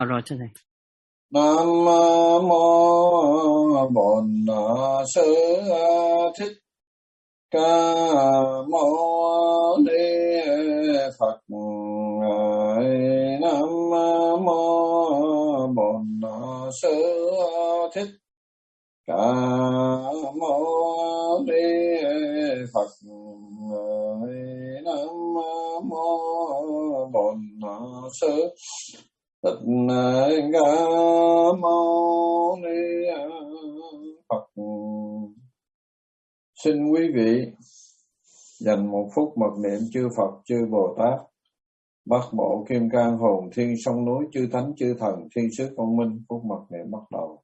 Rồi thưa thầy. Nam mô Bổn Sư Thích Ca Mâu Ni Phật. Nam mô Bổn Sư Thích Ca Mâu Ni Phật. Nam mô Bổn Sư Thích Ca Mâu Ni Phật. Xin quý vị dành một phút mặc niệm chư Phật, chư Bồ Tát, Bát Bộ Kim Cang Hồn Thiên Sông Núi, chư Thánh chư Thần, Thiên Sứ Công Minh. Phút mặc niệm bắt đầu.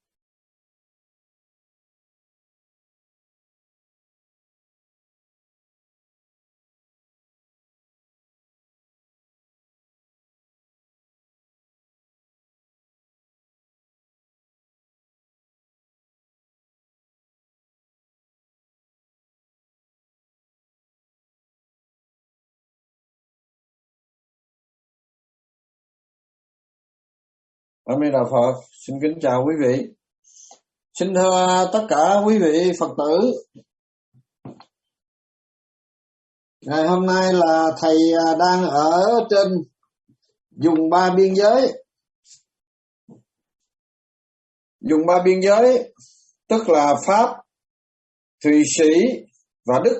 A Di Đà Phật. Xin kính chào quý vị. Xin thưa tất cả quý vị Phật tử. Ngày hôm nay là thầy đang ở trên vùng ba biên giới. Vùng ba biên giới tức là Pháp, Thụy Sĩ và Đức.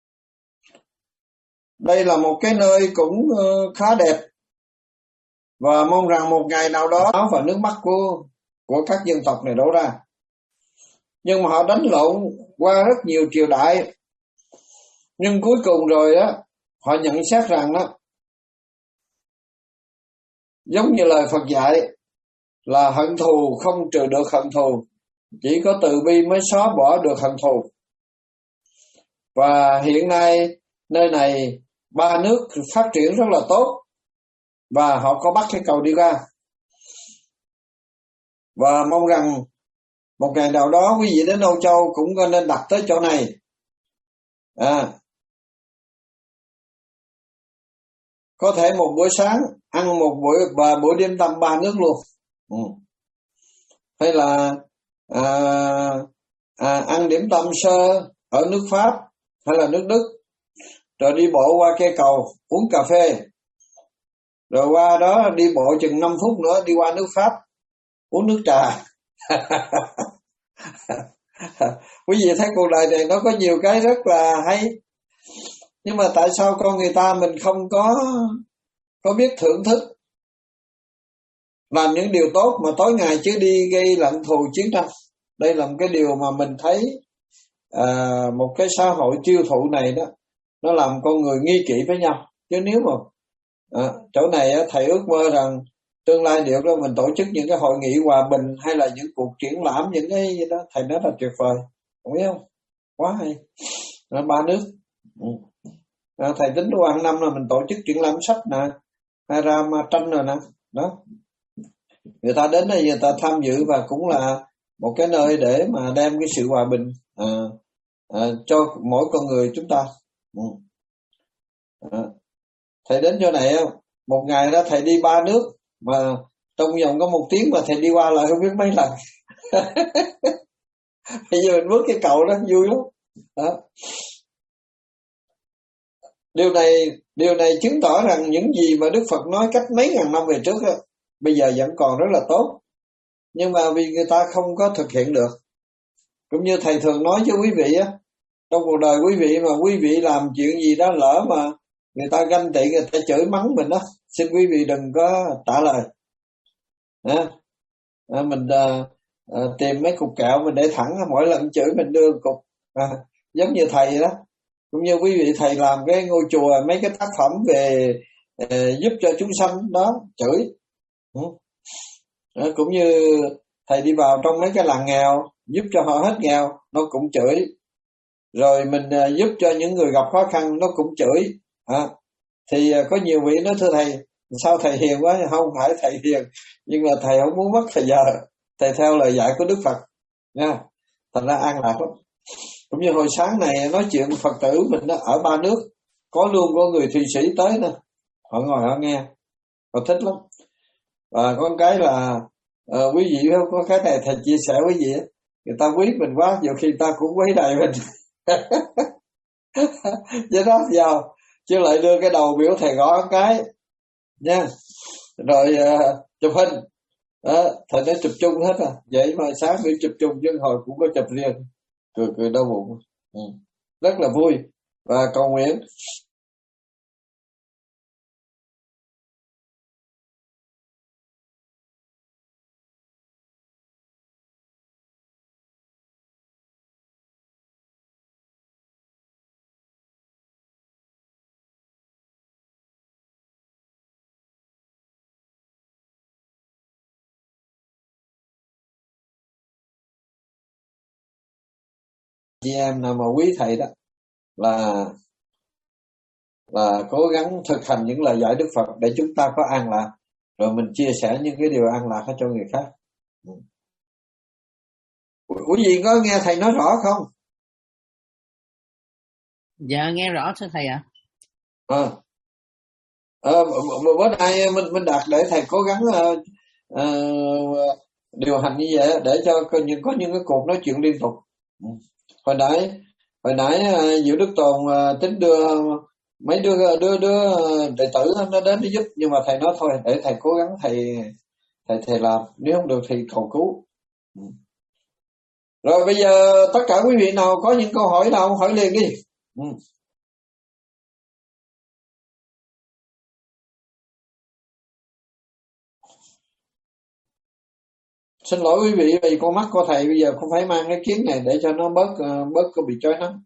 Đây là một cái nơi cũng khá đẹp, và mong rằng một ngày nào đó và nước mắt của các dân tộc này đổ ra. Nhưng mà họ đánh lộn qua rất nhiều triều đại. Nhưng cuối cùng rồi đó, họ nhận xét rằng đó, giống như lời Phật dạy là hận thù không trừ được hận thù, chỉ có từ bi mới xóa bỏ được hận thù. Và hiện nay nơi này ba nước phát triển rất là tốt, và họ có bắt cái cầu đi ra. Và mong rằng một ngày nào đó quý vị đến Âu Châu cũng nên đặt tới chỗ này. Có thể một buổi sáng ăn một buổi đêm tầm ba nước luôn. Hay là ăn điểm tâm sơ ở nước Pháp hay là nước Đức, rồi đi bộ qua cây cầu uống cà phê, rồi qua đó đi bộ chừng 5 phút nữa đi qua nước Pháp uống nước trà. Quý vị thấy cuộc đời này nó có nhiều cái rất là hay. Nhưng mà tại sao con người ta mình không có biết thưởng thức, làm những điều tốt mà tối ngày chứ đi gây lận thù chiến tranh. Đây là một cái điều mà mình thấy một cái xã hội tiêu thụ này đó, nó làm con người nghi kỵ với nhau. Chứ nếu mà chỗ này thầy ước mơ rằng tương lai điều đó mình tổ chức những cái hội nghị hòa bình hay là những cuộc triển lãm, những cái gì đó, thầy nói là tuyệt vời, không biết không? Quá hay. Ba nước. Thầy tính qua hàng năm là mình tổ chức triển lãm sách nè, hay ra tranh rồi nè, đó. Người ta đến đây người ta tham dự, và cũng là một cái nơi để mà đem cái sự hòa bình cho mỗi con người chúng ta. Thầy đến chỗ này một ngày đó thầy đi ba nước, mà trong vòng có 1 tiếng mà thầy đi qua lại không biết mấy lần. Bây giờ mình bước cái cầu đó vui lắm. Đó. Điều này chứng tỏ rằng những gì mà Đức Phật nói cách mấy ngàn năm về trước đó, bây giờ vẫn còn rất là tốt. Nhưng mà vì người ta không có thực hiện được. Cũng như thầy thường nói với quý vị á, trong cuộc đời quý vị mà quý vị làm chuyện gì đó lỡ mà người ta ganh tị, người ta chửi mắng mình đó, xin quý vị đừng có trả lời. Mình tìm mấy cục kẹo mình để thẳng, mỗi lần chửi mình đưa cục. Giống như thầy đó, cũng như quý vị thầy làm cái ngôi chùa, mấy cái tác phẩm về giúp cho chúng sanh đó, chửi. Cũng như thầy đi vào trong mấy cái làng nghèo, giúp cho họ hết nghèo, nó cũng chửi. Rồi mình giúp cho những người gặp khó khăn, nó cũng chửi. Thì có nhiều vị nói thưa thầy, sao thầy hiền quá? Không phải thầy hiền, nhưng mà thầy không muốn mất thời giờ, thầy theo lời dạy của Đức Phật nha. Thành ra an lạc lắm. Cũng như hồi sáng này nói chuyện Phật tử mình đó, ở ba nước có luôn có người Thụy Sĩ tới nè, họ ngồi họ nghe, họ thích lắm. Và có cái là quý vị có cái này thầy chia sẻ với quý vị, người ta quý mình quá, nhiều khi ta cũng quý đầy mình. Chứ đó giờ chứ lại đưa cái đầu biểu thầy gõ cái nha, rồi chụp hình đó, thầy nói chụp chung hết à, vậy mà sáng biểu chụp chung chứ hồi cũng có chụp riêng, cười đau bụng. Rất là vui và cầu nguyện chị em nào mà quý thầy đó là cố gắng thực hành những lời dạy Đức Phật để chúng ta có an lạc, rồi mình chia sẻ những cái điều an lạc cho người khác. Quý vị có nghe thầy nói rõ không? Dạ nghe rõ thưa thầy ạ. Bữa nay mình đạt để thầy cố gắng điều hành như vậy để cho có những cái cuộc nói chuyện liên tục. Hồi nãy Diệu Đức Tồn tính đưa mấy đứa đệ tử nó đến để giúp, nhưng mà thầy nói thôi để thầy cố gắng thầy làm, nếu không được thì cầu cứu. Rồi bây giờ tất cả quý vị nào có những câu hỏi nào hỏi liền đi. Xin lỗi quý vị vì con mắt của thầy bây giờ không phải mang cái kiến này để cho nó bớt có bị chói nắng.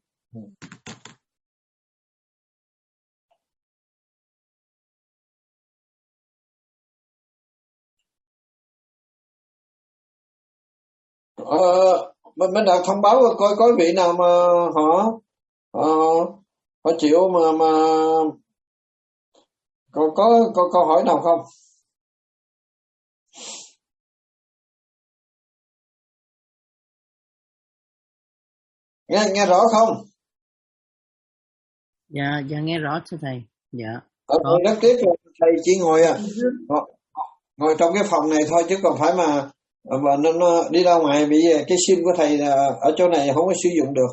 Mình đã thông báo coi có vị nào mà họ chịu mà có câu hỏi nào không? Nghe rõ không? Dạ nghe rõ thưa thầy. Dạ. Rất tiếc là thầy chỉ ngồi trong cái phòng này thôi, chứ còn phải mà nó đi ra ngoài bị cái sim của thầy ở chỗ này không có sử dụng được.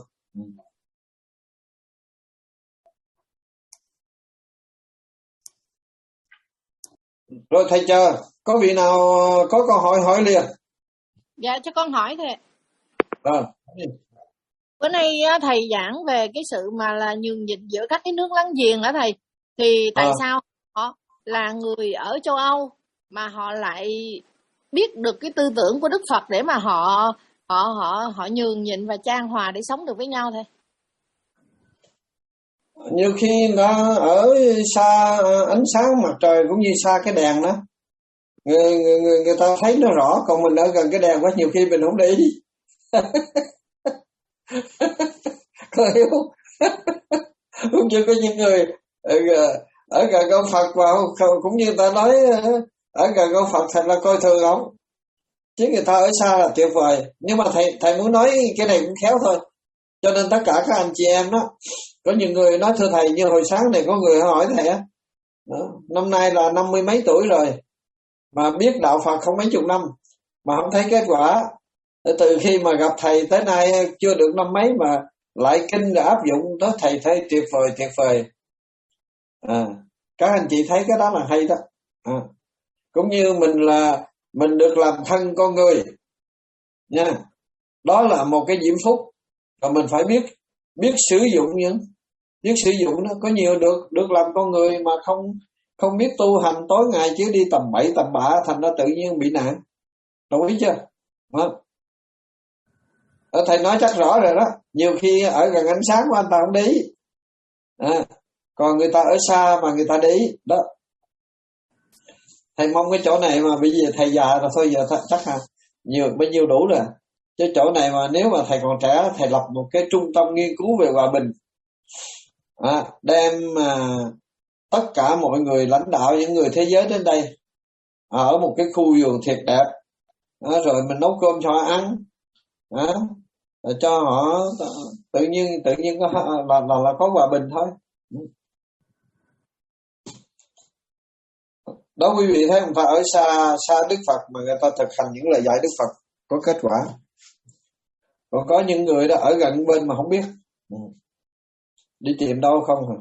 Rồi thầy chờ, có vị nào có câu hỏi liền? Dạ cho con hỏi thầy. Bữa nay thầy giảng về cái sự mà là nhường nhịn giữa các cái nước láng giềng hả thầy? Thì tại sao họ là người ở châu Âu mà họ lại biết được cái tư tưởng của Đức Phật để mà họ nhường nhịn và chan hòa để sống được với nhau thầy? Nhiều khi nó ở xa ánh sáng mặt trời cũng như xa cái đèn đó, người ta thấy nó rõ, còn mình ở gần cái đèn quá nhiều khi mình không để ý. Có hiểu không? Chứ có những người ở gần ông Phật và cũng như ta nói ở gần ông Phật thật là coi thường ông, chứ người ta ở xa là tuyệt vời. Nhưng mà thầy muốn nói cái này cũng khéo thôi, cho nên tất cả các anh chị em đó, có nhiều người nói thưa thầy, như hồi sáng này có người hỏi thầy á, năm nay là 50 mấy tuổi rồi mà biết đạo Phật không mấy chục năm mà không thấy kết quả. Từ khi mà gặp thầy tới nay chưa được năm mấy mà lại kinh đã áp dụng đó, thầy thấy tuyệt vời. Các anh chị thấy cái đó là hay đó. Cũng như mình được làm thân con người nha, đó là một cái diễm phúc, và mình phải biết sử dụng nó. Có nhiều được làm con người mà không biết tu hành, tối ngày chứ đi tầm bậy tầm bạ, thành ra tự nhiên bị nạn. Đồng ý chưa? Thầy nói chắc rõ rồi đó. Nhiều khi ở gần ánh sáng của anh ta không để ý, còn người ta ở xa mà người ta để ý đó. Thầy mong cái chỗ này mà bây giờ thầy già rồi thôi, giờ chắc là bao nhiêu đủ rồi. Chứ chỗ này mà nếu mà thầy còn trẻ, thầy lập một cái trung tâm nghiên cứu về hòa bình, đem tất cả mọi người lãnh đạo những người thế giới đến đây, ở một cái khu vườn thiệt đẹp, rồi mình nấu cơm cho họ ăn, cho họ tự nhiên là có hòa bình thôi. Đó quý vị thấy người ta ở xa xa Đức Phật mà người ta thực hành những lời dạy Đức Phật có kết quả. Còn có những người đó ở gần bên mà không biết, đi tìm đâu không hả?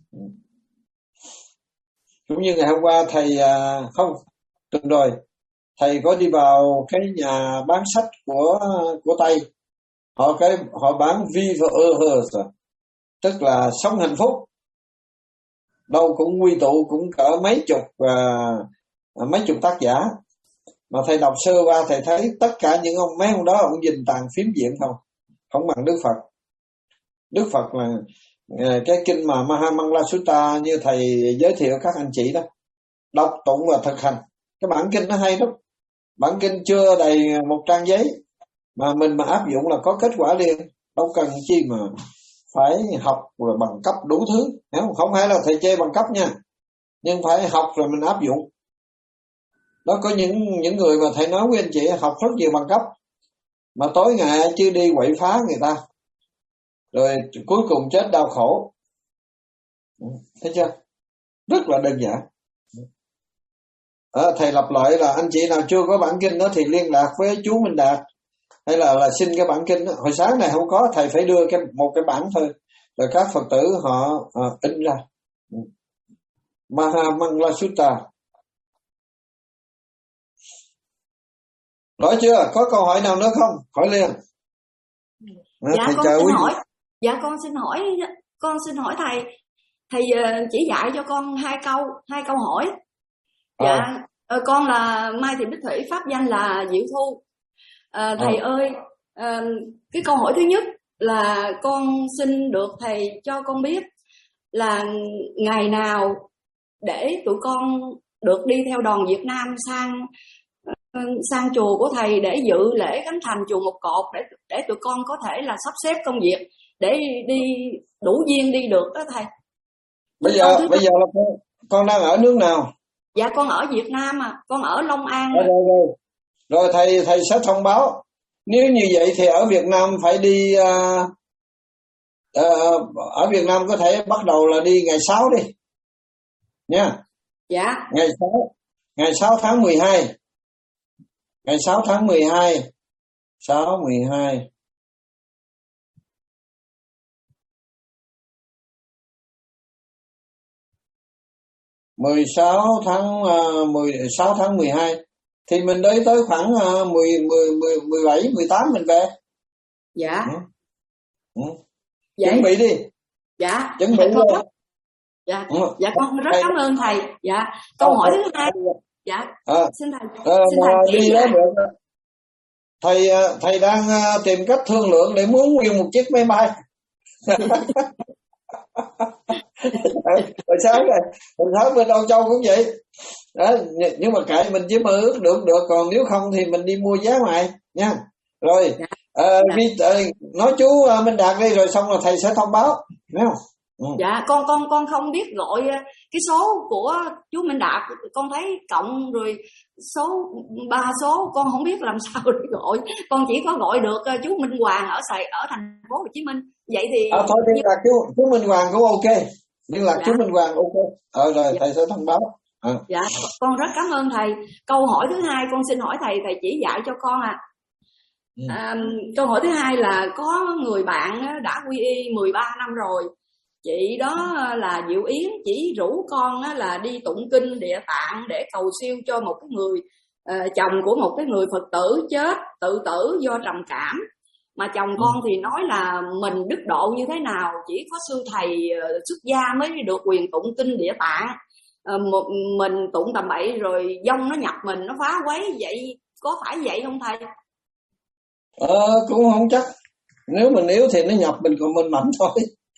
Cũng như ngày hôm qua thầy không tuần rồi thầy có đi vào cái nhà bán sách của Tây, họ bán Vive Heureux, tức là sống hạnh phúc, đâu cũng quy tụ cũng cỡ mấy chục tác giả. Mà thầy đọc sơ qua thầy thấy tất cả những mấy ông đó ông dình tàn phím diện không bằng Đức Phật. Đức Phật là cái kinh mà Mahamangala Sutta như thầy giới thiệu các anh chị đó, đọc tụng và thực hành. Cái bản kinh nó hay lắm, bản kinh chưa đầy một trang giấy mà mình mà áp dụng là có kết quả liền, đâu cần chi mà phải học rồi bằng cấp đủ thứ. Không phải là thầy chê bằng cấp nha, nhưng phải học rồi mình áp dụng. Đó, có những người mà thầy nói với anh chị học rất nhiều bằng cấp mà tối ngày chứ đi quậy phá người ta, rồi cuối cùng chết đau khổ. Thấy chưa? Rất là đơn giản. Thầy lặp lại là anh chị nào chưa có bản kinh đó thì liên lạc với chú Minh Đạt, hay là xin cái bản kinh đó. Hồi sáng này không có, thầy phải đưa một cái bản thôi, rồi các Phật tử họ in ra. Mahamangala Sutta. Rõ chưa? Có câu hỏi nào nữa không? Hỏi liền. Dạ con xin hỏi. Dạ con xin hỏi thầy. Thầy chỉ dạy cho con hai câu hỏi. Dạ, con là Mai Thị Bích Thủy, pháp danh là Diệu Thu. Thầy ơi, cái câu hỏi thứ nhất là con xin được thầy cho con biết là ngày nào để tụi con được đi theo đoàn Việt Nam sang chùa của thầy để dự lễ khánh thành chùa Một Cột, để tụi con có thể là sắp xếp công việc để đi đủ duyên đi được đó thầy. Bây giờ là con đang ở nước nào? Dạ con ở Việt Nam con ở Long An. Rồi thầy sẽ thông báo. Nếu như vậy thì ở Việt Nam phải đi ở Việt Nam có thể bắt đầu là đi ngày 6 đi nha. Dạ. Ngày 6 tháng 12. Ngày 6 tháng 12. 16 tháng 12 thì mình tới khoảng 17 18 mình về. Dạ. Chuẩn bị đi. Dạ. Chuẩn bị con dạ con rất cảm ơn thầy. Dạ. Câu hỏi thứ hai. Dạ. Xin thầy. Xin thầy đi đó được. Thầy đang tìm cách thương lượng để muốn nguyên một chiếc máy bay. Hồi sáng bên Âu Châu cũng vậy đó, nhưng mà kệ mình chỉ mơ ước được, còn nếu không thì mình đi mua vé ngoài nha. Rồi nói chú Minh Đạt đi, rồi xong là thầy sẽ thông báo, thấy không? Dạ con không biết gọi cái số của chú Minh Đạt, con thấy cộng rồi ba số con không biết làm sao để gọi, con chỉ có gọi được chú Minh Hoàng ở thành phố Hồ Chí Minh. Vậy thì thôi liên lạc chú Minh Hoàng cũng ok, liên lạc chú Minh Hoàng ok. Rồi thầy sẽ thông báo. Dạ con rất cảm ơn thầy. Câu hỏi thứ hai con xin hỏi thầy chỉ dạy cho con câu hỏi thứ hai là có người bạn đã quy y 13 năm rồi, chị đó là Diệu Yến, chỉ rủ con là đi tụng kinh Địa Tạng để cầu siêu cho một cái người chồng của một cái người Phật tử chết tự tử do trầm cảm. Mà chồng con thì nói là mình đức độ như thế nào, chỉ có sư thầy xuất gia mới được quyền tụng kinh Địa Tạng. Mình tụng tầm bậy rồi dông nó nhập mình, nó phá quấy, vậy có phải vậy không thầy? Cũng không chắc. Nếu mình yếu thì nó nhập mình, còn mình mạnh thôi.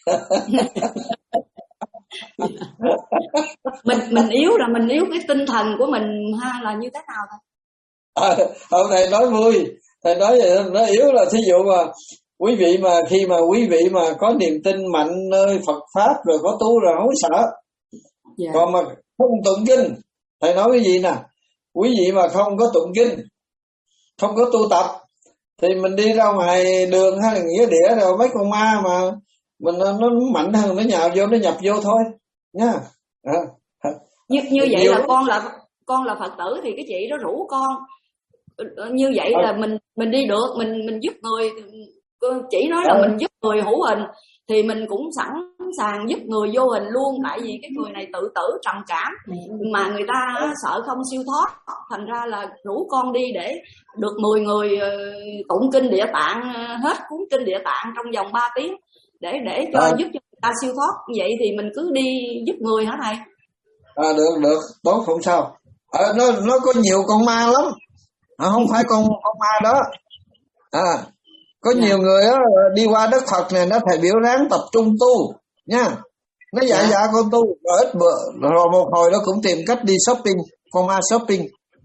mình yếu là mình yếu cái tinh thần của mình là như thế nào thầy? Thầy nói vui, thầy nói nó yếu là thí dụ mà quý vị mà khi mà quý vị mà có niềm tin mạnh nơi Phật pháp rồi có tu rồi không sợ. Yeah. Còn mà không tụng kinh, thầy nói cái gì nè, quý vị mà không có tụng kinh, không có tu tập thì mình đi ra ngoài đường hay là nghĩa địa rồi mấy con ma mà mình nó mạnh hơn, nó nhào vô, nó nhập vô thôi nha. Như vậy là con là Phật tử thì cái chị đó rủ con như vậy là mình đi được, mình giúp người. Chỉ nói là mình giúp người hữu hình thì mình cũng sẵn sàng giúp người vô hình luôn, tại vì cái người này tự tử trầm cảm mà người ta sợ không siêu thoát, thành ra là rủ con đi để được 10 người tụng kinh Địa Tạng hết cuốn kinh Địa Tạng trong vòng 3 tiếng để cho giúp cho người ta siêu thoát. Vậy thì mình cứ đi giúp người hả thầy? Được, tốt, không sao. Nó có nhiều con ma lắm, không phải con ma đó. Có nhiều người á, đi qua Đức Phật này, nó thầy biểu ráng tập trung tu nha. Nó dạ con tu rồi ít bữa rồi một hồi nó cũng tìm cách đi shopping, con ma shopping.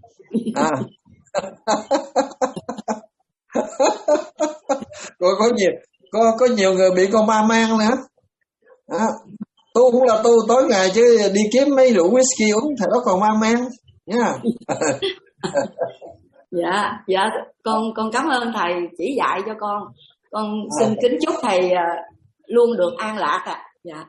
Có nhiều người bị con ma mang nữa. Tu cũng là tu tối ngày chứ đi kiếm mấy rượu whisky uống thì nó còn ma mang nha. Dạ con cảm ơn thầy chỉ dạy cho con xin kính chúc thầy luôn được an lạc Dạ.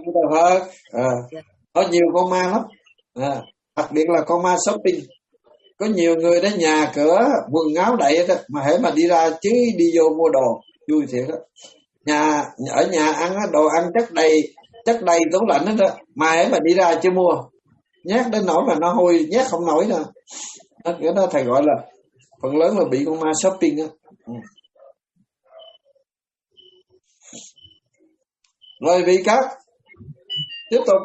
Có nhiều con ma lắm, đặc biệt là con ma shopping. Có nhiều người đó nhà cửa quần áo đầy đó, mà hễ mà đi ra chứ đi vô mua đồ vui thiệt đó. Ở nhà ăn đồ ăn chất đầy tủ lạnh hết đó, mà hễ mà đi ra chứ mua, nhát đến nỗi mà nó hôi nhát không nổi nữa. Cái đó thầy gọi là phần lớn là bị con ma shopping á. Rồi vị các tiếp tục.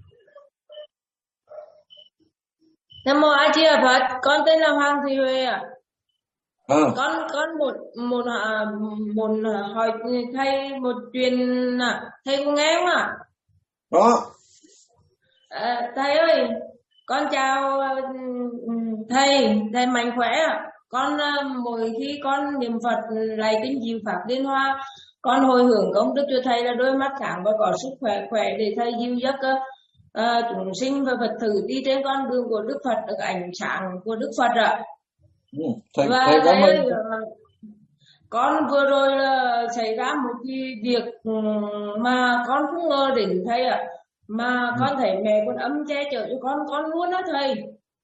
Nam mô A Di Đà Phật. Con tên là Hoàng Thị Huệ ạ. Con một hỏi thầy một chuyện thầy có nghe không ạ? Đó. Thầy ơi, con chào thầy mạnh khỏe ạ. Con mỗi khi con niệm Phật lại kinh diệu pháp Liên Hoa, con hồi hưởng công đức cho thầy là đôi mắt sáng và có sức khỏe để thầy dìu dắt chúng sinh và Phật tử đi trên con đường của Đức Phật, được ánh sáng của Đức Phật ạ. Và thầy ơi, con vừa rồi xảy ra một cái việc mà con không ngờ đến thầy ạ. Mà con thấy mẹ con ấm che chở cho con luôn đó thầy.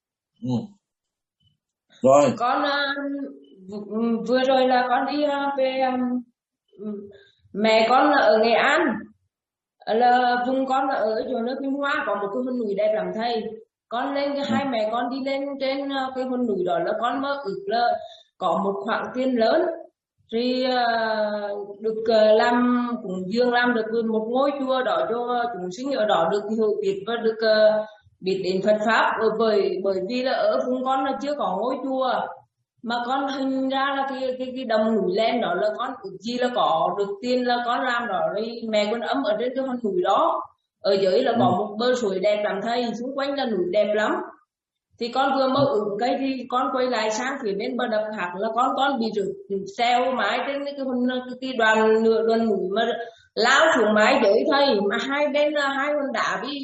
Rồi. Con vừa rồi là con đi về mẹ con ở Nghệ An, là vùng con là ở chỗ nước Minh Hoa có một cái hòn núi đẹp lắm thầy. Con lên hai mẹ con đi lên trên cái hòn núi đó là con mơ ước là có một khoản tiền lớn thì được làm cúng dường, làm được một ngôi chùa đó cho chúng sinh ở đó được hiểu biết và được biết đến Phật pháp. Bởi vì là ở vùng con là chưa có ngôi chùa, mà con hình ra là cái đồng núi lên đó là con ước gì là có được tiền là con làm đó, rồi mẹ con ấm ở trên cái hòn núi đó. Ở dưới là có một bờ suối đẹp lắm thầy, xung quanh là núi đẹp lắm. Thì con vừa mơ ước cái thì con quay lại sang phía bên bờ đập hạc là con bị rớt xeo mái trên cái đoàn núi mà lao xuống mái dưới thầy, mà hai bên là hai hòn đá bị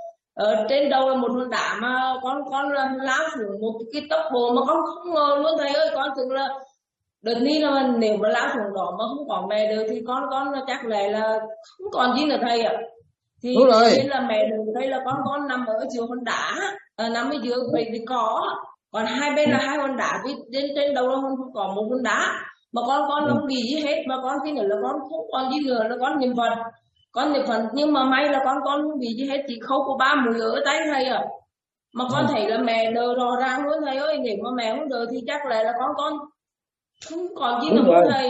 ở trên đầu là một hòn đá mà con lao xuống một cái tốc độ mà con không ngờ luôn thầy ơi. Con tưởng là đợt ní là nếu mà lao xuống đó mà không có mẹ được thì con chắc là không còn gì nữa thầy ạ. Thì nên là mẹ được đây là con nằm ở giữa hòn đá, nằm ở giữa vậy thì có, còn hai bên là hai hòn đá, trên đầu là không có một hòn đá, mà con không bị gì hết, mà con khi nữa là con không còn gì nữa là con niệm Phật, nhưng mà may là con không bị gì hết, chỉ khâu có 3 mũi ở tay thầy ạ. Mà con thấy là mẹ đờ rõ ràng luôn thầy ơi, nếu mà mẹ không đờ thì chắc là con không còn gì nữa thầy.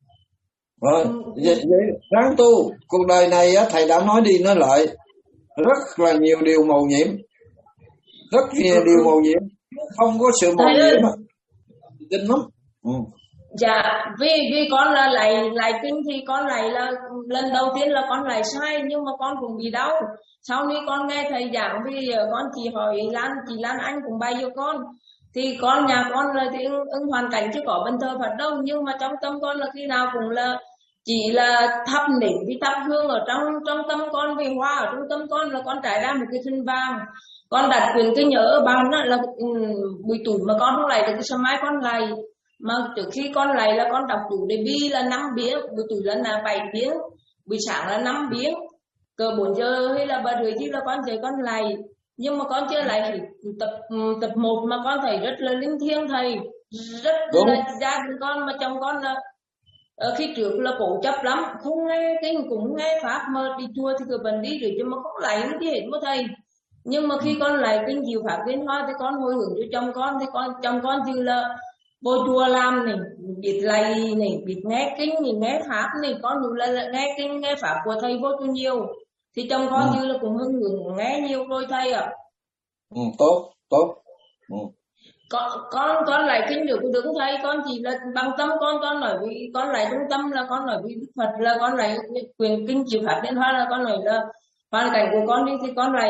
Rồi, vậy ráng tu. Cuộc đời này á, thầy đã nói đi nói lại rất là nhiều điều màu nhiệm, rất nhiều điều màu nhiệm, không có sự màu nhiệm tin lắm. Dạ, vì con là lại kinh thì con lại là lần đầu tiên là con lại sai, nhưng mà con cũng bị đau. Sau này con nghe thầy giảng vì con chỉ hỏi chị Lan Anh cũng bày cho con, thì nhà con là thì ứng hoàn cảnh chứ có bên thờ Phật đâu, nhưng mà trong tâm con là khi nào cũng là chỉ là thắp nến với thắp hương ở trong tâm con, vì hoa ở trong tâm con là con trải ra một cái thân vàng. Con đặt quyền cái nhớ ở bàn đó là buổi tuổi mà con không lại được cái sớm mai con lại, mà trước khi con lại là con đọc chủ đề bi là 5 biếng, buổi tuổi là 7 biếng, buổi sáng là 5 biếng, cỡ 4 giờ hay là 3 rưỡi là con dậy con lại. Nhưng mà con chưa lại tập 1 mà con thấy rất là linh thiêng thầy, rất là gia đình con mà chồng con là khi trước là cố chấp lắm, không nghe kinh cũng nghe pháp, mà đi chùa thì cứ vẫn đi rồi chứ mà không lại cái gì hết mà thầy. Nhưng mà khi con lại kinh chịu pháp Liên Hoa thì con hồi hướng cho chồng con, thì chồng con thì là vô chùa làm này, biết lạy này, biết nghe kinh này, nghe pháp này, con cũng là nghe kinh nghe pháp của thầy vô chùa nhiều, thì chồng con như là cũng hưng hưởng nghe nhiều rồi thầy ạ. Tốt. Con lại kinh được đứng thầy, con chỉ là bằng tâm con nói với con lại trung tâm là con nói với Đức Phật, là con lại quyền kinh chịu pháp Liên Hoa, là con nói là hoàn cảnh của con đi thì con lại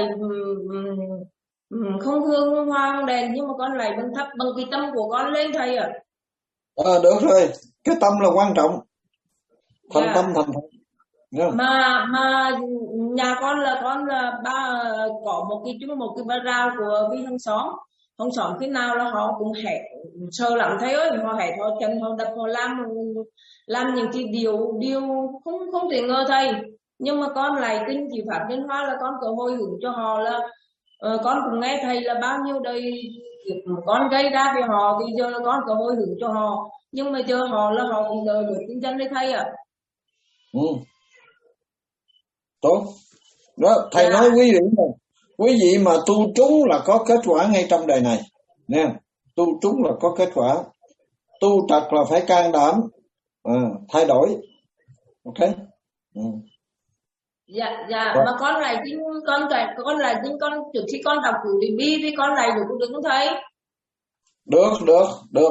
không hương hoa không đèn, nhưng mà con lại bằng thấp bằng cái tâm của con lên thầy ạ. Được rồi, cái tâm là quan trọng, thành tâm thành thật. Yeah. Mà nhà con là có một cái ba rào của cái hàng xóm khi nào là họ cũng hẹn sơ lắm thầy ơi, họ hẹn họ chân họ đập họ làm những cái điều không thể ngờ thầy. Nhưng mà con lại kinh chịu pháp Liên Hoa là con có hồi hướng cho họ là con cũng nghe thầy là bao nhiêu đời con gây ra với họ, thì giờ là con có hồi hướng cho họ, nhưng mà giờ họ cũng đợi được kinh dân đấy thầy ạ. Tốt đó, thầy nói quý vị mà tu trúng là có kết quả ngay trong đời này nha. Tu trúng là có kết quả, tu trật là phải can đảm thay đổi. Ok. Dạ. Mà con lại chính con trước khi con đọc cử đi bi thì con lại được đứng thấy. Được.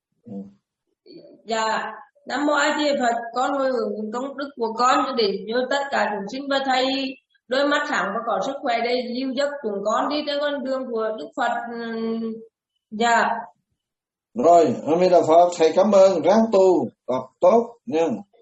Dạ. Nam mô A Di Đà Phật. Con hồi hướng công đức của con cho đến cho tất cả chúng sinh và thầy đôi mắt sáng và có sức khỏe để dìu dắt chúng con đi trên con đường của Đức Phật. Dạ. Rồi, A Di Đà Phật, thầy cảm ơn, ráng tu tốt nha.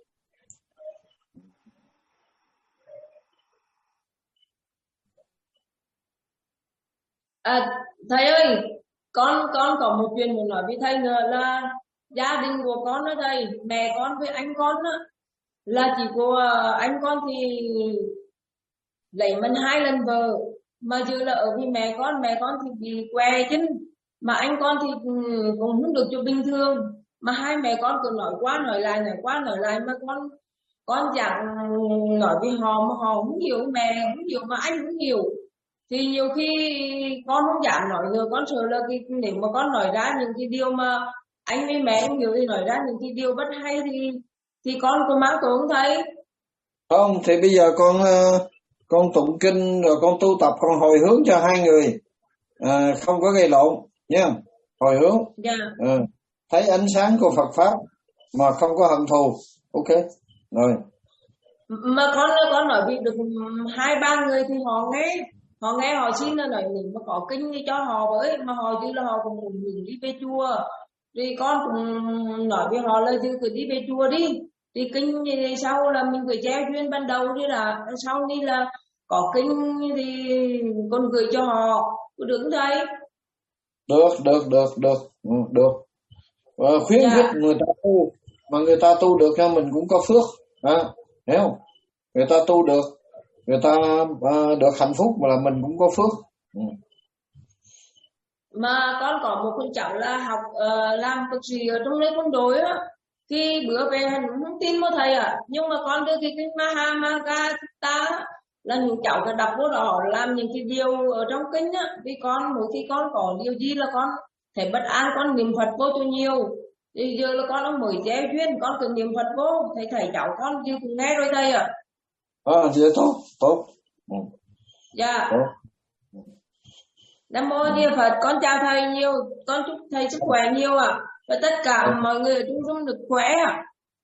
Thầy ơi, con có một chuyện muốn nói với thầy nữa là gia đình của con đó thầy, mẹ con với anh con đó, là chỉ có anh con thì lấy mình 2 lần vợ, mà giờ là ở với mẹ con thì bị què chân, mà anh con thì cũng không được cho bình thường, mà hai mẹ con cứ nói qua nói lại mà con chẳng nói với họ mà họ không hiểu, mẹ không hiểu mà anh không hiểu, thì nhiều khi con không dám nói nữa, con sợ là nếu mà con nói ra những cái điều mà anh với mẹ không hiểu thì nói ra những cái điều bất hay thì con có mang tội không thầy? Không, thì bây giờ con tụng kinh rồi con tu tập, con hồi hướng cho hai người, không có gây lộn nha, hồi hướng. Thấy ánh sáng của Phật pháp mà không có hận thù. Ok rồi. Mà con nói bị được 2-3 người thì họ nghe họ xin là nói mình mà có kinh thì cho họ với, mà họ chứ là họ cũng đi về chùa, thì con cũng nói với họ là cứ đi về chùa đi, thì kinh thì sau là mình phải treo duyên ban đầu, đi là sau đi là có kinh thì con gửi cho họ, có được không thầy? Được. Khuyến khích người ta tu, mà người ta tu được cho mình cũng có phước, hiểu không? Người ta tu được, người ta được hạnh phúc mà là mình cũng có phước. Mà con có một con cháu là học làm bác sĩ ở trong nơi quân đội á, khi bữa về hắn không tin mà thầy ạ, nhưng mà con đưa cái Mahamagata là những cháu đã đọc vô đó làm những cái điều ở trong kinh á, vì con mỗi khi con có điều gì là con thấy bất an, con niệm Phật vô cho nhiều, thì giờ là con đã mới gieo duyên, con cứ niệm Phật vô, thầy cháu con chưa cùng nghe rồi thầy ạ. Vậy tốt. Dạ. Nam mô Di Đà Phật. Con chào thầy nhiều, con chúc thầy sức khỏe nhiều ạ, và tất cả mọi người ở trung tâm được khỏe ạ.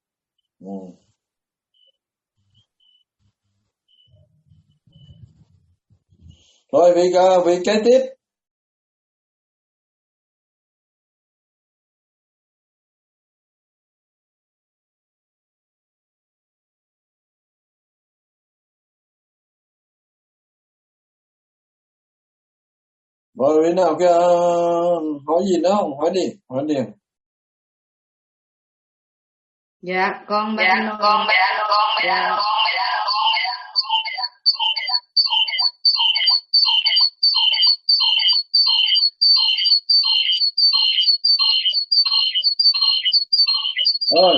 Rồi vị kế tiếp. Rồi vị nào kia hỏi gì nữa không? Hỏi đi. Dạ con Rồi,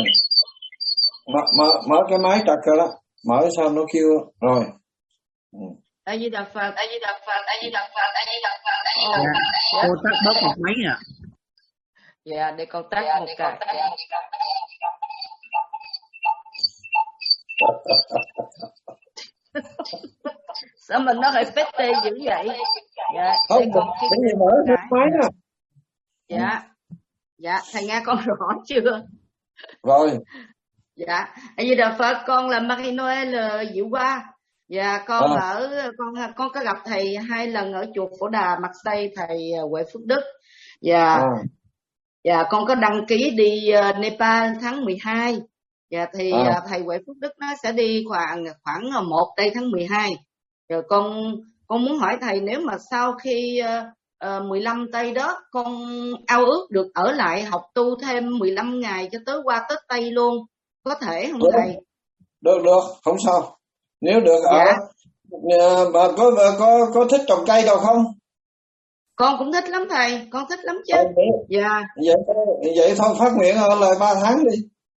mở cái máy trật rồi đó, mở sao nó kêu rồi. A Di Đà Phật, A Di Đà Phật, A Di Đà Phật, A Di Đà Phật, A Di Đà Dạ, Phật. cô tắt bớt một máy à. Dạ, để con tắt một cái. Sao mình nó lại phết tê dữ vậy? Dạ, Không, để con cái gì mở cái máy đó. Dạ, dạ, thầy nghe con rõ chưa? Rồi. Dạ, A Di Đà Phật, con là Marie Noel Diệu Hoa. Dạ, con con có gặp thầy 2 lần ở chùa Phổ Đà Mặt Tây, thầy Huệ Phước Đức. Dạ. Dạ, con có đăng ký đi Nepal tháng 12. Dạ, thì thầy Huệ Phước Đức nó sẽ đi khoảng 1 tây tháng 12. Rồi con muốn hỏi thầy, nếu mà sau khi 15 tây đó con ao ước được ở lại học tu thêm 15 ngày cho tới qua Tết Tây luôn, có thể không thầy? Được, không sao. Nếu được dạ. Bà có thích trồng cây đâu không? Con cũng thích lắm thầy, con thích lắm chứ. Dạ. Vậy thôi phát nguyện ở lại 3 tháng đi.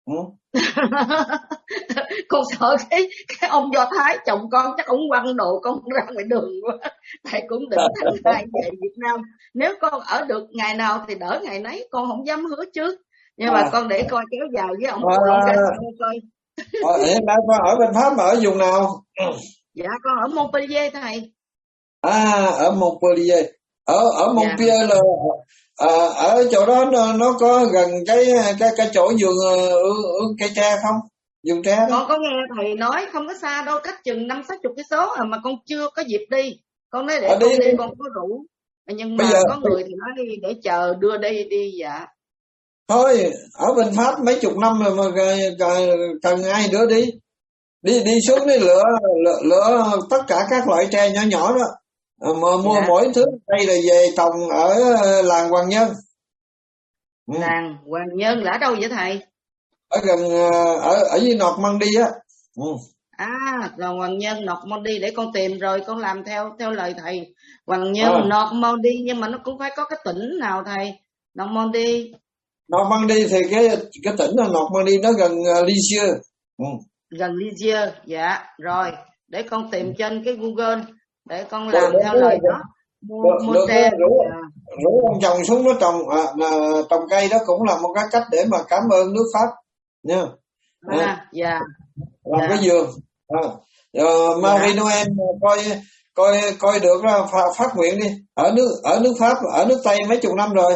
Con sợ cái ông Do Thái chồng con chắc ông quăng đồ con ra ngoài đường quá. Thầy cũng định tháng 2 về Việt Nam. Nếu con ở được ngày nào thì đỡ ngày nấy, con không dám hứa trước. Nhưng mà con để coi kéo dài với ông coi. Hiện nay con ở bên Pháp mà ở vùng nào? Dạ, con ở Montpellier thầy. Ở Montpellier. Ở Montpellier là ở chỗ đó nó có gần cái chỗ vườn cây tre không? Vườn tre đó. Con có nghe thầy nói không có xa đâu, cách chừng 50-60 cây số mà con chưa có dịp đi. Con nói để con đi, con có rủ. Nhưng mà có người thì nói đi để chờ đưa đi dạ. Thôi, ở bên Pháp mấy chục năm rồi mà cần ai nữa đi. Đi xuống đi lựa tất cả các loại tre nhỏ nhỏ đó. Mà mua mỗi thứ cây là về trồng ở làng Hoàng Nhân. Làng Hoàng Nhân là ở đâu vậy thầy? Ở gần ở dưới Normandy á. Rồi Hoàng Nhân Normandy, để con tìm rồi con làm theo lời thầy. Hoàng Nhân Normandy, nhưng mà nó cũng phải có cái tỉnh nào thầy? Normandy thì cái tỉnh là Normandy, nó gần Lisieux. Gần Lisieux, dạ. Rồi để con tìm trên cái Google để con làm theo lời đó. Mua tre rủ ông chồng xuống nó trồng cây, đó cũng là một cái cách để mà cảm ơn nước Pháp nha. Dạ. Làm cái vườn. Marie Noel coi được phát nguyện đi. Ở nước Pháp, ở nước Tây mấy chục năm rồi.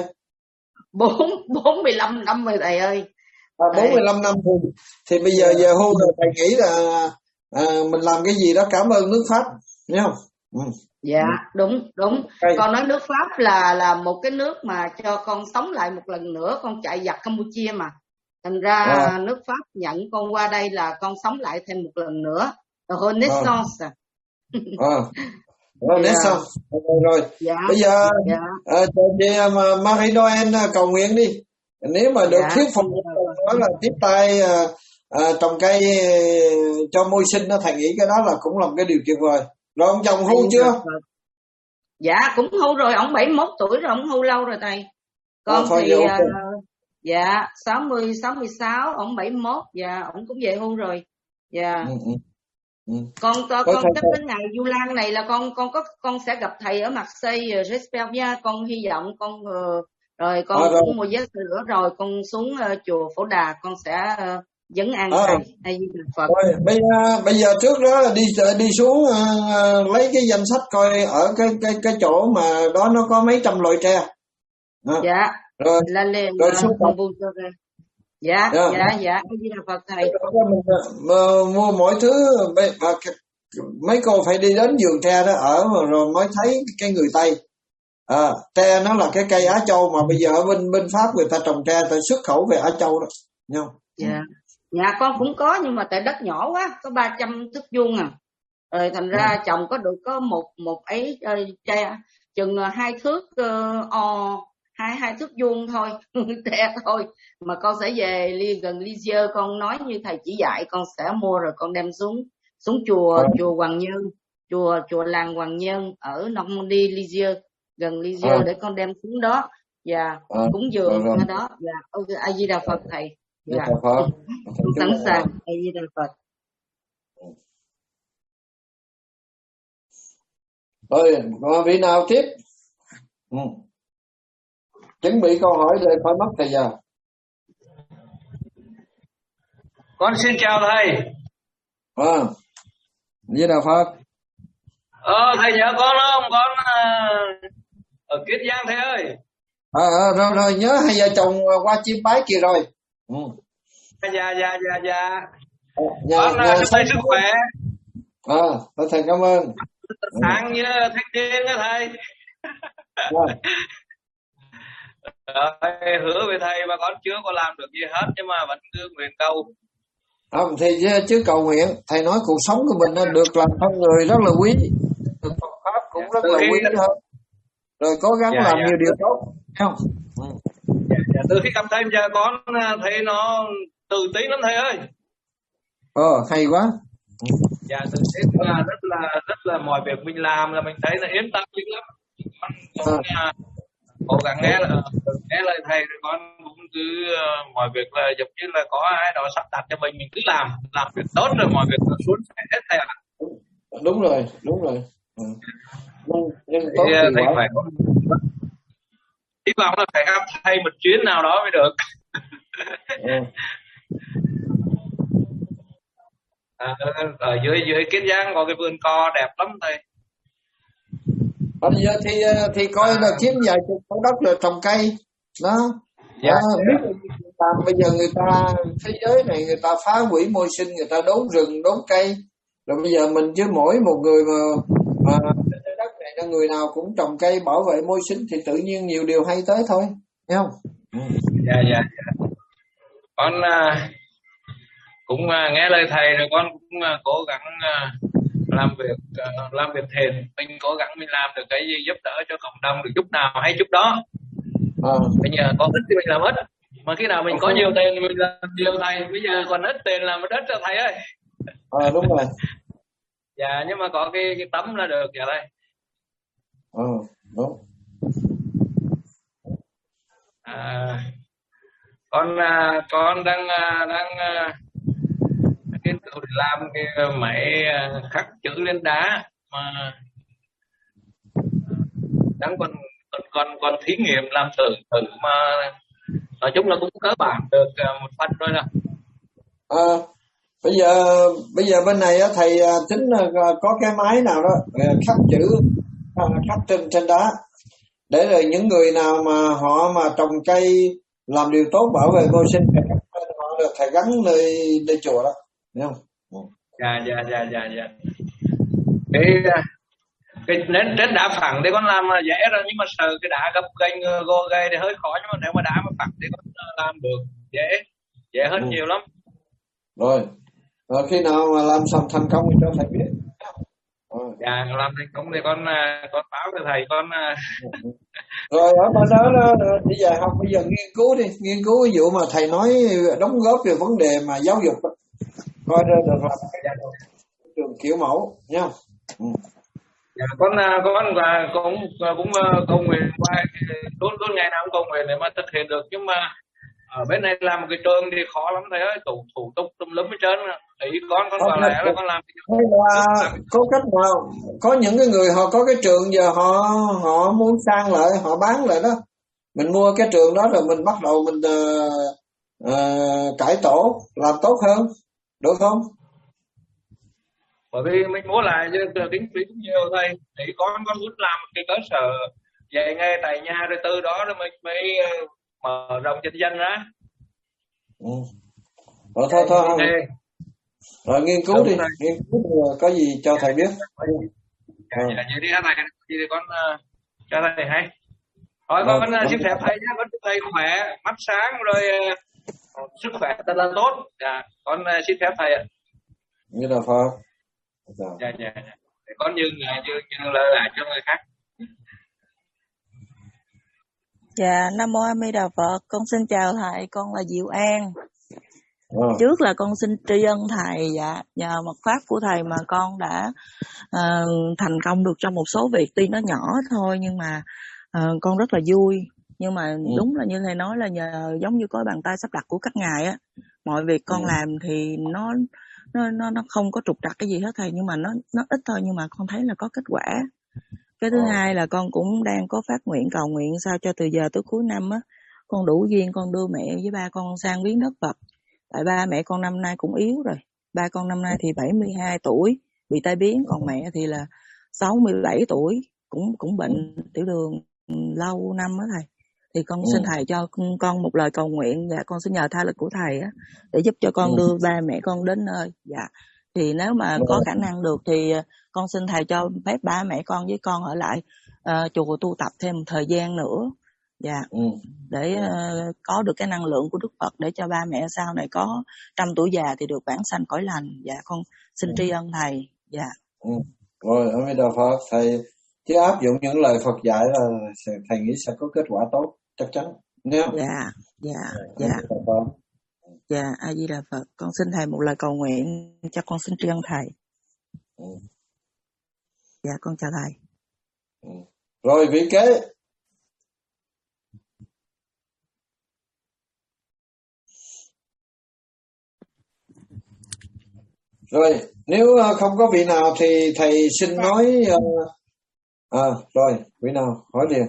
45 năm rồi thầy ơi. 45 năm thì bây giờ về hưu rồi, thầy nghĩ là mình làm cái gì đó cảm ơn nước Pháp, nhớ không? Dạ, đúng. Con nói nước Pháp là một cái nước mà cho con sống lại một lần nữa, con chạy giặc Campuchia mà. Thành ra nước Pháp nhận con qua đây là con sống lại thêm một lần nữa. Renaissance. Renaissance. Rồi. Dạ. Bây giờ Marie Noel cầu nguyện đi. Nếu mà được thuyết phục đó là tiếp tay trồng cây cho môi sinh đó, thầy nghĩ cái đó là cũng là một cái điều tuyệt vời. Rồi ông chồng hưu chưa? Dạ cũng hưu rồi, ông 71 tuổi rồi, ông hưu lâu rồi thầy. Con thì dạ 66, ông 71, dạ ông cũng về hưu rồi. Dạ. Con chắc đến ngày Vu Lan này là con sẽ gặp thầy ở Marseille, j'espère bien, con hy vọng con rồi con cũng mua vé xe nữa rồi con xuống chùa Phổ Đà, con sẽ vấn an thầy. Hay Phật. Bây giờ trước đó đi xuống lấy cái danh sách coi ở cái chỗ mà đó nó có mấy trăm loại tre. Dạ. Rồi xuống dạ. Di Đà Phật thầy. Mình mua mỗi thứ, mấy cô phải đi đến vườn tre đó ở rồi mới thấy cái người Tây. Tre nó là cái cây Á Châu mà bây giờ ở bên Pháp người ta trồng tre, ta xuất khẩu về Á Châu đó, nghe không? Dạ. Nhà con cũng có nhưng mà tại đất nhỏ quá, có 300 thước vuông à. Rồi thành ra trồng có được có một ấy tre chừng 2 thước hai thước vuông thôi, tre thôi. Mà con sẽ về gần Lisieux, con nói như thầy chỉ dạy, con sẽ mua rồi con đem xuống chùa Hoàng Nhân, chùa làng Hoàng Nhân ở Normandy, Lisieux, gần Lisieux để con đem xuống đó và cúng dường ở đó. Dạ, A Di Đà Phật thầy. Dạ. Phật. Sẵn sàng. A Di Đà Phật. Rồi, còn vị nào tiếp? Chuẩn bị câu hỏi để khỏi mất thời giờ. Con xin chào thầy. Di Đà Phật. Thầy nhớ con không? Con ở Kiên Giang thầy ơi. Rồi nhớ hai vợ chồng qua chiêm bái kia rồi. Dạ. Con chúc thầy sức khỏe. Thầy cảm ơn. Sáng như thích tiên đó thầy. Hứa với thầy mà con chưa có làm được gì hết, nhưng mà vẫn cứ nguyện cầu. Không thì chứ cầu nguyện. Thầy nói cuộc sống của mình được làm con người rất là quý, được Phật pháp cũng rất là quý hơn. Rồi cố gắng làm nhiều điều tốt, không? Từ khi gặp thầy giờ con thấy nó tự tin lắm thầy ơi. Hay quá. Dạ, tự tin là rất là mọi việc mình làm là mình thấy là yên tâm lắm. Con cố gắng nghe lời thầy, rồi con cũng cứ mọi việc là giống như là có ai đó sắp đặt cho mình cứ làm việc tốt rồi mọi việc nó suôn sẻ hết thầy ạ. Đúng rồi. Nhưng tốt thì thầy phải có, hy vọng là phải gặp thầy một chuyến nào đó mới được. Ở dưới Kiên Giang có cái vườn cò đẹp lắm thầy. Bây giờ thì coi là kiếm vài chục mẫu đất rồi trồng cây đó. Biết làm bây giờ người ta thế giới này người ta phá hủy môi sinh, người ta đốn rừng đốn cây, rồi bây giờ mình chứ mỗi một người mà đất này là người nào cũng trồng cây bảo vệ môi sinh thì tự nhiên nhiều điều hay tới thôi, thấy không? Dạ. Con cũng nghe lời thầy rồi con cũng cố gắng làm việc thiện, mình cố gắng mình làm được cái gì giúp đỡ cho cộng đồng được giúp nào hay giúp đó. Bây giờ có ít thì mình làm ít, mà khi nào mình có nhiều tiền thì mình làm nhiều thầy. Bây giờ còn ít tiền làm đất cho thầy ơi. Đúng rồi. Dạ, nhưng mà có cái tấm là được vậy đây. Đúng. Con đang nghiên cứu để làm cái máy khắc chữ lên đá, mà đang còn thí nghiệm làm thử mà nói chung là cũng cơ bản được một phần thôi nè. Bây giờ bên này thầy tính có cái máy nào đó khắc chữ khắc trên đá, để rồi những người nào mà họ mà trồng cây làm điều tốt bảo vệ môi sinh họ được thầy gắn nơi chùa đó, thấy không? Dạ. Cái nến đá phẳng thì con làm dễ rồi, nhưng mà sợ cái đá gập ghềnh gồ ghề thì hơi khó, nhưng mà nếu mà đá mà phẳng thì con làm được dễ hơn nhiều lắm. Rồi khi nào mà làm xong thành công thì cho thầy biết. Dạ, làm thành công thì con báo cho thầy con. Rồi ở bên đó đi dạy học bây giờ nghiên cứu ví dụ mà thầy nói đóng góp về vấn đề mà giáo dục đó. Coi ra được làm cái trường kiểu mẫu nha. Dạ, con cũng cầu nguyện qua luôn ngày nào cũng cầu nguyện để mà thực hiện được, nhưng mà ở bên này làm một cái trường thì khó lắm thầy ơi, thủ tục tùm lum hết trơn. Ý con vào lại là con làm có cách nào, có những cái người họ có cái trường giờ họ muốn sang lại, họ bán lại đó, mình mua cái trường đó rồi mình bắt đầu mình cải tổ làm tốt hơn, được không? Bởi vì mình mua lại chứ kinh phí cũng nhiều thầy. Thì con muốn làm một cái cơ sở dạy nghề tại nhà, rồi từ đó rồi mình mới mở rộng cho dân ra. Thôi. Rồi nghiên cứu đi, nghiên cứu có gì cho thầy biết. Vậy đi thầy, thì con cho thầy hay. Thôi con xin phép thầy nhé, con chúc thầy khỏe, mắt sáng, rồi sức khỏe thật là tốt. Dạ, con xin phép thầy ạ. Như là Phật. Dạ. Để con như lời lại cho người khác. Dạ, Nam Mô A Di Đà Phật. Con xin chào thầy, con là Diệu An. Trước là con xin tri ân thầy, dạ, nhờ mật pháp của thầy mà con đã thành công được trong một số việc, tuy nó nhỏ thôi nhưng mà con rất là vui. Nhưng mà đúng là như thầy nói là nhờ giống như có bàn tay sắp đặt của các ngài á, mọi việc con làm thì nó không có trục trặc cái gì hết thầy, nhưng mà nó ít thôi, nhưng mà con thấy là có kết quả. Cái thứ hai là con cũng đang có phát nguyện cầu nguyện sao cho từ giờ tới cuối năm á, con đủ duyên con đưa mẹ với ba con sang viếng đất Phật. Tại ba mẹ con năm nay cũng yếu rồi. Ba con năm nay thì 72 tuổi, bị tai biến, còn mẹ thì là 67 tuổi, cũng bệnh tiểu đường lâu năm á thầy. Thì con xin thầy cho con một lời cầu nguyện, và con xin nhờ tha lực của thầy á để giúp cho con đưa ba mẹ con đến nơi. Dạ. Thì nếu mà có khả năng được thì con xin thầy cho phép ba mẹ con với con ở lại chùa tu tập thêm một thời gian nữa. Dạ. Để có được cái năng lượng của Đức Phật để cho ba mẹ sau này có 100 tuổi già thì được vãng sanh cõi lành. Dạ, con xin tri ân thầy. Dạ. Rồi, A Di Đà Phật, thầy chứ áp dụng những lời Phật dạy là thầy nghĩ sẽ có kết quả tốt, chắc chắn. Nha. Dạ, A Di Đà Phật, con xin thầy một lời cầu nguyện cho con xin tri ân thầy. Dạ, con chào thầy. Rồi vị kế. Rồi, nếu không có vị nào thì thầy xin nói. Rồi, vị nào hỏi liền.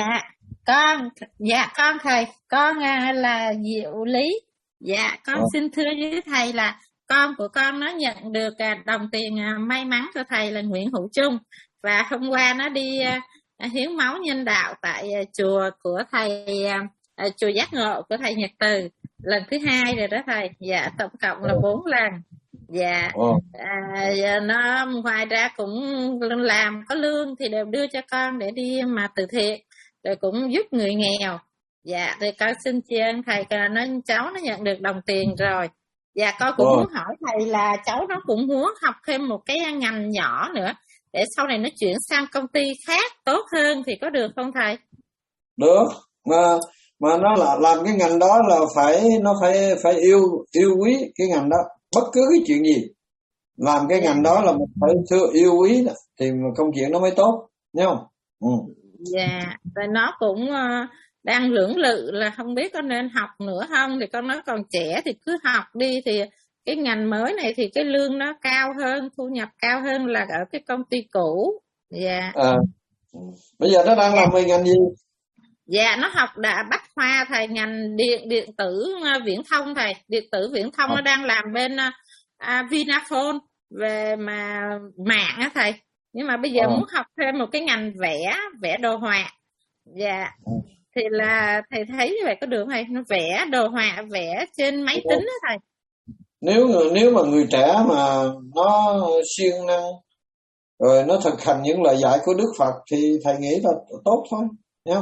Dạ con thầy, con là Diệu Lý. Dạ, con xin thưa với thầy là con của con nó nhận được đồng tiền may mắn của thầy là Nguyễn Hữu Trung, và hôm qua nó đi hiến máu nhân đạo tại chùa của thầy, chùa Giác Ngộ của thầy Nhật Từ, lần thứ 2 rồi đó thầy. Dạ, tổng cộng là 4 lần. Dạ, nó ngoài ra cũng làm có lương thì đều đưa cho con để đi mà từ thiện, rồi cũng giúp người nghèo. Dạ, thì con xin tri ân thầy, cháu nó nhận được đồng tiền rồi. Dạ, con cũng muốn hỏi thầy là cháu nó cũng muốn học thêm một cái ngành nhỏ nữa để sau này nó chuyển sang công ty khác tốt hơn thì có được không thầy? Được, mà nó là làm cái ngành đó là nó phải yêu quý cái ngành đó, bất cứ cái chuyện gì làm cái ngành đó là mình phải yêu quý đó, thì công chuyện nó mới tốt, nhá không? Dạ, và nó cũng đang lưỡng lự là không biết có nên học nữa không, thì con nói còn trẻ thì cứ học đi, thì cái ngành mới này thì cái lương nó cao hơn, thu nhập cao hơn là ở cái công ty cũ. Dạ. Bây giờ nó đang làm về ngành gì? Dạ, nó học đã bách khoa thầy, ngành điện tử viễn thông thầy. Điện tử viễn thông nó đang làm bên Vinaphone về mà mạng á thầy. Nhưng mà bây giờ muốn học thêm một cái ngành vẽ đồ họa. Dạ. Thì là thầy thấy như vậy có được không thầy? Nó vẽ đồ họa, vẽ trên máy tính đó thầy. Nếu mà người trẻ mà nó siêng năng rồi nó thực hành những lời dạy của Đức Phật thì thầy nghĩ là tốt thôi, nhá.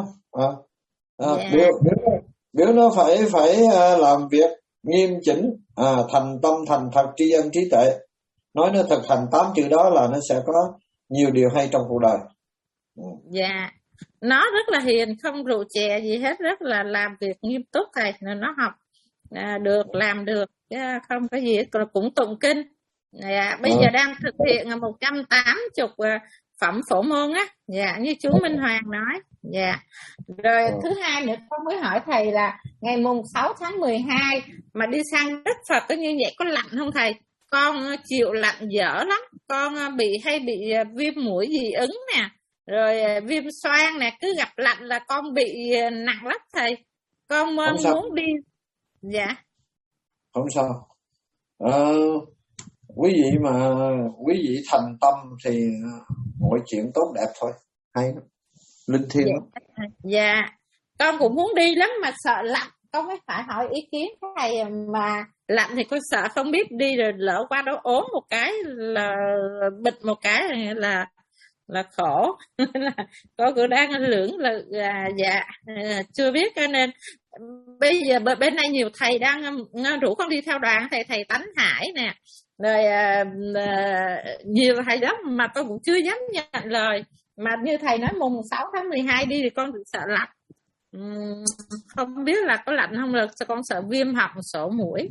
Biểu nó phải làm việc nghiêm chỉnh, thành tâm thành thật, tri ân trí tuệ. Nói nó thực hành 8 chữ đó là nó sẽ có nhiều điều hay trong cuộc đời. Dạ, nó rất là hiền, không rượu chè gì hết, rất là làm việc nghiêm túc thầy. Nó học được, làm được, không có gì hết, cũng tụng kinh. Bây giờ đang thực hiện 180 phẩm phổ môn á. Dạ, như chú Minh Hoàng nói. Dạ. Rồi thứ hai nữa con mới hỏi thầy là ngày mùng 6 tháng 12 mà đi sang đất Phật có như vậy có lạnh không thầy? Con chịu lạnh dở lắm, con hay bị viêm mũi dị ứng nè, rồi viêm xoang nè, cứ gặp lạnh là con bị nặng lắm thầy. Con muốn đi. Dạ. Không sao. Quý vị thành tâm thì mọi chuyện tốt đẹp thôi, hay lắm, linh thiêng lắm. Dạ, con cũng muốn đi lắm mà sợ lạnh, con mới phải hỏi ý kiến thầy. Mà lạnh thì con sợ không biết đi rồi lỡ qua đó ốm một cái là bịch một cái là khổ. Con cũng đang lưỡng lự. Dạ, chưa biết, cho nên bây giờ bên này nhiều thầy đang rủ con đi theo đoàn, thầy Tánh Hải nè, rồi nhiều thầy lắm mà con cũng chưa dám nhận lời. Mà như thầy nói mùng 6 tháng 12 đi thì con sợ lạnh. Không biết là có lạnh không, là con sợ viêm họng sổ mũi.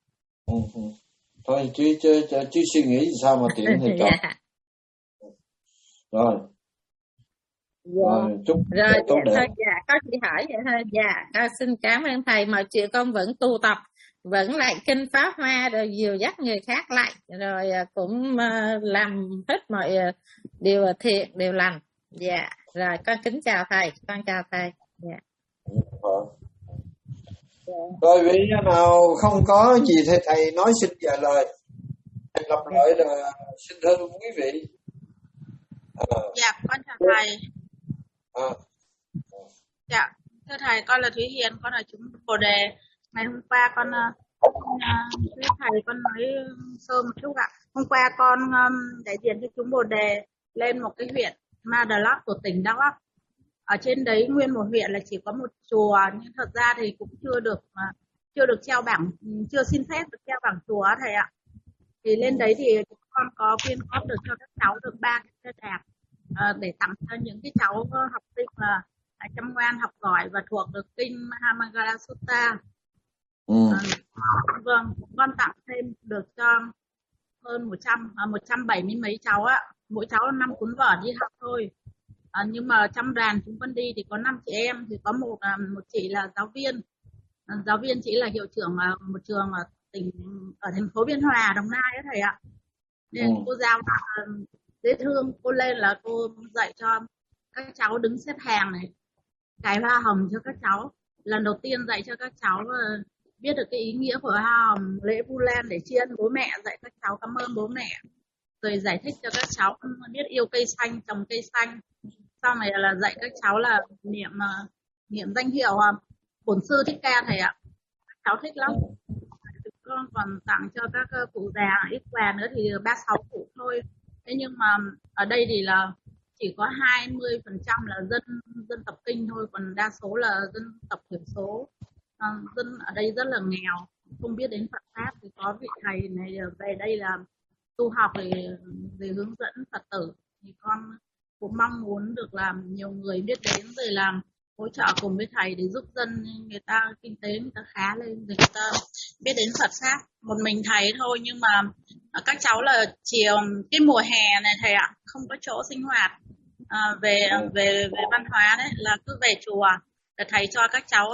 Thôi chứ suy nghĩ sao mà tiện thì chọn. Rồi Chúc Rồi tốt đẹp. thôi dạ có chị hỏi vậy thôi. Dạ con xin cảm ơn thầy. Mọi chuyện con vẫn tu tập, vẫn lại kinh pháp hoa, rồi dìu dắt người khác lại, rồi cũng làm hết mọi điều thiện điều lành. Dạ rồi con kính chào thầy. Con chào thầy. Dạ. Rồi vị nào không có gì thì thầy nói xin vài lời. Thầy lặp lại là xin thưa quý vị. Dạ con chào thầy. Dạ thưa thầy, con là Thúy Hiền, con là chúng Bồ Đề. Ngày hôm qua con với thầy con nói sơ một chút ạ. Hôm qua con đại diện cho chúng Bồ Đề lên một cái huyện Ma Đà Lạt của tỉnh Đắk Lắk. Ở trên đấy nguyên một huyện là chỉ có một chùa, nhưng thật ra thì cũng chưa được treo bảng, chưa xin phép được treo bảng chùa thầy ạ. Thì lên đấy thì con có quyên góp được cho các cháu được 3 cái xe đạp để tặng cho những cái cháu học sinh là chăm ngoan học giỏi và thuộc được kinh Mahamangala Sutta. Vâng, con tặng thêm được cho hơn 170 mấy cháu ạ. Mỗi cháu 5 cuốn vở đi học thôi. Nhưng mà trong đoàn chúng con đi thì có 5 chị em, thì có một chị là giáo viên. Giáo viên chị là hiệu trưởng một trường ở thành phố Biên Hòa, Đồng Nai ấy thầy ạ. Nên cô giáo dễ thương, cô lên là cô dạy cho các cháu đứng xếp hàng này, cài hoa hồng cho các cháu. Lần đầu tiên dạy cho các cháu biết được cái ý nghĩa của hoa hồng, lễ Vu Lan để tri ân bố mẹ, dạy các cháu cảm ơn bố mẹ. Rồi giải thích cho các cháu biết yêu cây xanh, trồng cây xanh. Sau này là dạy các cháu là niệm danh hiệu Bổn Sư Thích Ca thầy ạ. Các cháu thích lắm. Con còn tặng cho các cụ già ít quà nữa thì 36 cụ thôi. Thế nhưng mà ở đây thì là chỉ có 20% là dân tộc Kinh thôi, còn đa số là dân tộc thiểu số. Dân ở đây rất là nghèo, không biết đến Phật pháp. Thì có vị thầy này về đây là tu học để hướng dẫn Phật tử, thì con cũng mong muốn được làm nhiều người biết đến, rồi làm hỗ trợ cùng với thầy để giúp dân người ta kinh tế người ta khá lên, để người ta biết đến Phật pháp. Một mình thầy thôi, nhưng mà các cháu là chiều cái mùa hè này thầy ạ, không có chỗ sinh hoạt. Về văn hóa đấy là cứ về chùa để thầy cho các cháu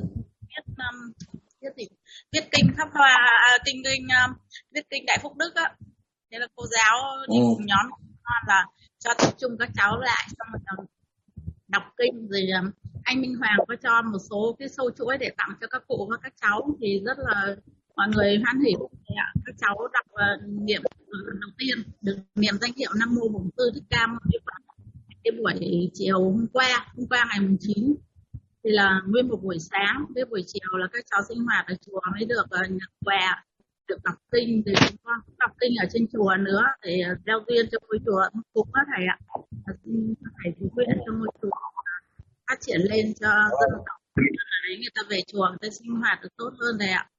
viết kinh pháp hoa, viết kinh Đại Phúc Đức á. Thế là cô giáo đi cùng nhóm con là cho tập trung các cháu lại, xong rồi đọc kinh. Rồi anh Minh Hoàng có cho một số cái sâu chuỗi để tặng cho các cụ và các cháu, thì rất là mọi người hoan hỉ. Các cháu đọc niệm đầu tiên được niệm danh hiệu Nam Mô Bổn Sư Thích Ca Mâu Ni Phật. Cái buổi chiều hôm qua ngày 9 thì là nguyên một buổi sáng với buổi chiều là các cháu sinh hoạt ở chùa mới được nhận quà, được đọc kinh. Thì chúng con cũng đọc kinh ở trên chùa nữa để gieo duyên cho ngôi chùa cũng có thầy ạ. Xin thầy chú nguyện cho ngôi chùa phát triển lên, cho dân tộc đấy người ta về chùa người ta sinh hoạt được tốt hơn thầy ạ.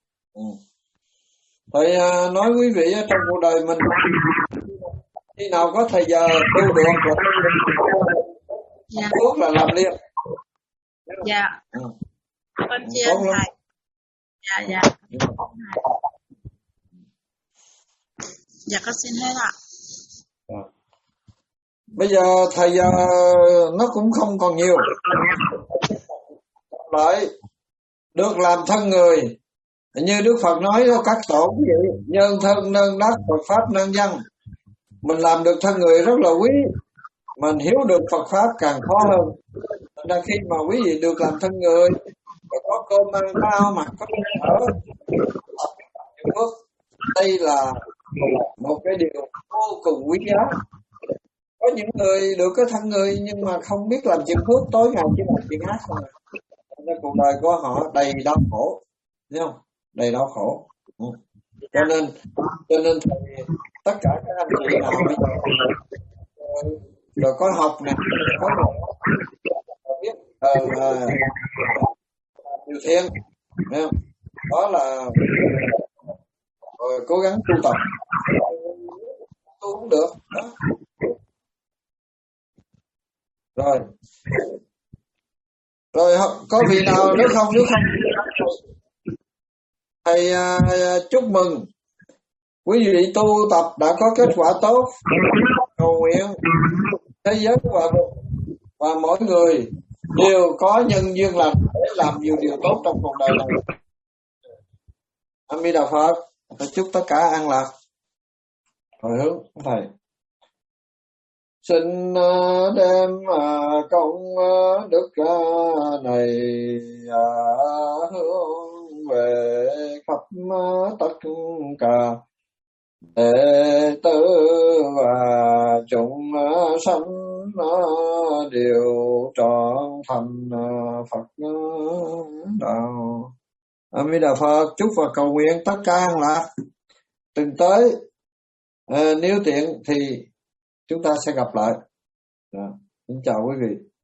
Thầy nói quý vị trong cuộc đời mình khi nào có thời giờ tu được dạ. Tốt là làm liền. Dạ. Con chia thầy. Dạ. Dạ con xin hết ạ. Bây giờ thời giờ nó cũng không còn nhiều. Lại được làm thân người, như Đức Phật nói đó, các tổ ví dụ nhân thân nâng đắc, Phật pháp nâng dân. Mình làm được thân người rất là quý, mình hiểu được Phật pháp càng khó hơn. Nên khi mà quý vị được làm thân người, có cơm ăn bao mặc có ở, đây là một cái điều vô cùng quý giá. Có những người được cái thân người nhưng mà không biết làm chuyện phước, tối ngày chỉ làm chuyện ác thôi. Nên cuộc đời của họ đầy đau khổ, thấy không? Đầy đau khổ. Cho nên thầy, tất cả các anh chị nào bây giờ rồi có học nè, có biết điều thiện, đó là cố gắng tu tập, tu cũng được đó. Rồi có vị nào nếu không thầy chúc mừng quý vị tu tập đã có kết quả tốt, cầu nguyện thế giới hòa bình, và mỗi người đều có nhân duyên lành để làm nhiều điều tốt trong cuộc đời này. A Di Đà Phật. Tôi chúc tất cả an lạc. Hồi hướng thầy. Xin đem công đức này hướng về khắp tất cả đệ tử và chúng sanh đều trọn thành Phật đạo. A Di Đà Phật. Chúc và cầu nguyện tất cả an lạc. Từng tới nếu tiện thì chúng ta sẽ gặp lại. Xin chào quý vị.